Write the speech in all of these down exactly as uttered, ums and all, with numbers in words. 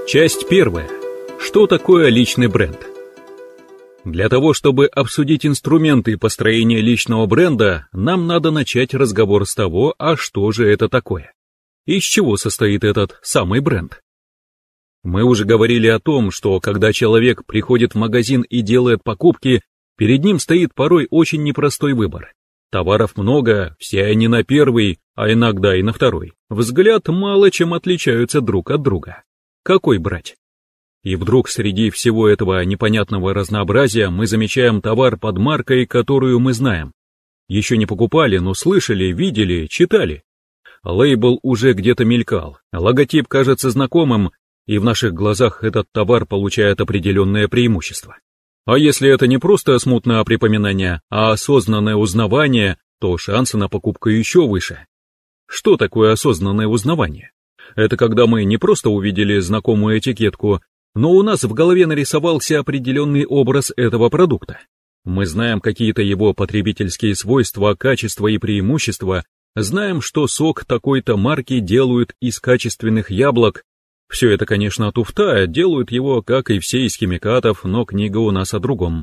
Часть первая. Что такое личный бренд? Для того, чтобы обсудить инструменты построения личного бренда, нам надо начать разговор с того, а что же это такое? Из чего состоит этот самый бренд? Мы уже говорили о том, что когда человек приходит в магазин и делает покупки, перед ним стоит порой очень непростой выбор. Товаров много, все они на первый, а иногда и на второй. Взгляд мало чем отличаются друг от друга. Какой брать? И вдруг среди всего этого непонятного разнообразия мы замечаем товар под маркой, которую мы знаем. Еще не покупали, но слышали, видели, читали. Лейбл уже где-то мелькал, логотип кажется знакомым, и в наших глазах этот товар получает определенное преимущество. А если это не просто смутное припоминание, а осознанное узнавание, то шансы на покупку еще выше. Что такое осознанное узнавание? Это когда мы не просто увидели знакомую этикетку, но у нас в голове нарисовался определенный образ этого продукта. Мы знаем какие-то его потребительские свойства, качества и преимущества, знаем, что сок такой-то марки делают из качественных яблок. Все это, конечно, туфта, делают его, как и все, из химикатов, но книга у нас о другом.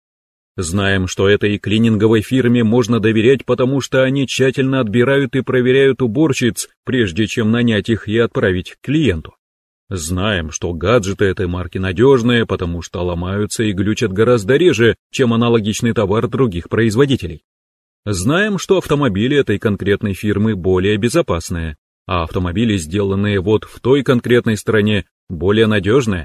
Знаем, что этой клининговой фирме можно доверять, потому что они тщательно отбирают и проверяют уборщиц, прежде чем нанять их и отправить к клиенту. Знаем, что гаджеты этой марки надежные, потому что ломаются и глючат гораздо реже, чем аналогичный товар других производителей. Знаем, что автомобили этой конкретной фирмы более безопасные, а автомобили, сделанные вот в той конкретной стране, более надежные.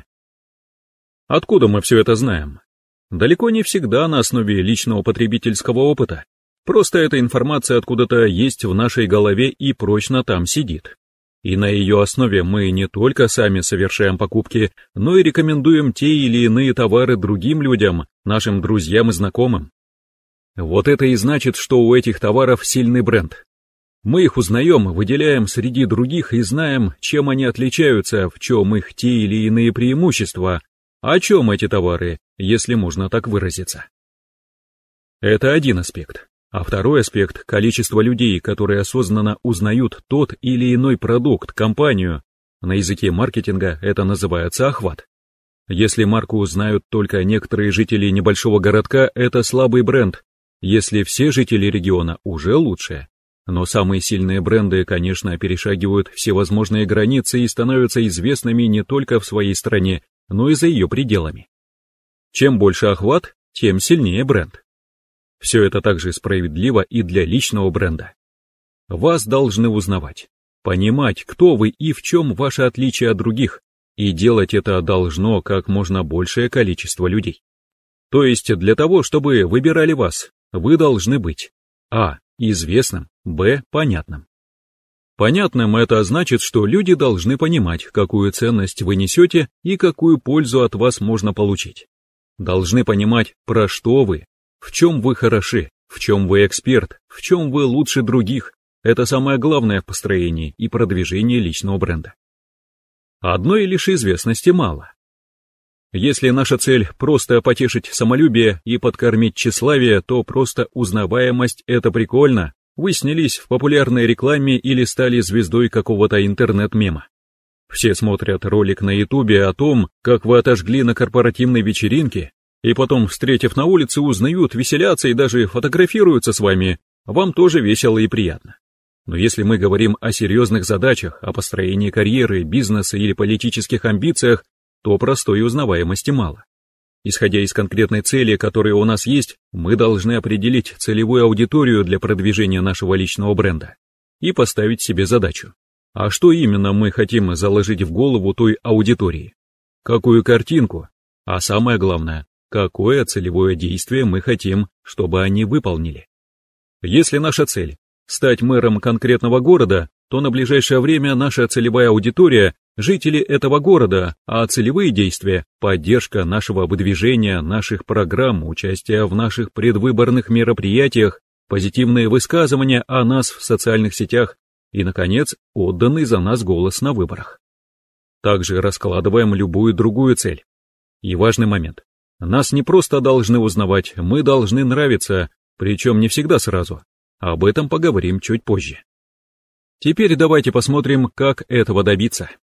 Откуда мы все это знаем? Далеко не всегда на основе личного потребительского опыта. Просто эта информация откуда-то есть в нашей голове и прочно там сидит. И на ее основе мы не только сами совершаем покупки, но и рекомендуем те или иные товары другим людям, нашим друзьям и знакомым. Вот это и значит, что у этих товаров сильный бренд. Мы их узнаем, выделяем среди других и знаем, чем они отличаются, в чем их те или иные преимущества, о чем эти товары, если можно так выразиться. Это один аспект. А второй аспект – количество людей, которые осознанно узнают тот или иной продукт, компанию. На языке маркетинга это называется охват. Если марку узнают только некоторые жители небольшого городка, это слабый бренд. Если все жители региона, уже лучше. Но самые сильные бренды, конечно, перешагивают всевозможные границы и становятся известными не только в своей стране, но и за ее пределами. Чем больше охват, тем сильнее бренд. Все это также справедливо и для личного бренда. Вас должны узнавать, понимать, кто вы и в чем ваше отличие от других, и делать это должно как можно большее количество людей. То есть для того, чтобы выбирали вас, вы должны быть а. известным, б. понятным. Понятным это значит, что люди должны понимать, какую ценность вы несете и какую пользу от вас можно получить. Должны понимать, про что вы, в чем вы хороши, в чем вы эксперт, в чем вы лучше других. Это самое главное в построении и продвижении личного бренда. Одной лишь известности мало. Если наша цель просто потешить самолюбие и подкормить тщеславие, то просто узнаваемость — это прикольно. Вы снялись в популярной рекламе или стали звездой какого-то интернет-мема. Все смотрят ролик на ютубе о том, как вы отожгли на корпоративной вечеринке, и потом, встретив на улице, узнают, веселятся и даже фотографируются с вами. Вам тоже весело и приятно. Но если мы говорим о серьезных задачах, о построении карьеры, бизнеса или политических амбициях, то простой узнаваемости мало. Исходя из конкретной цели, которая у нас есть, мы должны определить целевую аудиторию для продвижения нашего личного бренда и поставить себе задачу. А что именно мы хотим заложить в голову той аудитории? Какую картинку? А самое главное, какое целевое действие мы хотим, чтобы они выполнили? Если наша цель – стать мэром конкретного города, то на ближайшее время наша целевая аудитория – жители этого города, а целевые действия – поддержка нашего выдвижения, наших программ, участие в наших предвыборных мероприятиях, позитивные высказывания о нас в социальных сетях и, наконец, отданный за нас голос на выборах. Также раскладываем любую другую цель. И важный момент. Нас не просто должны узнавать, мы должны нравиться, причем не всегда сразу. Об этом поговорим чуть позже. Теперь давайте посмотрим, как этого добиться.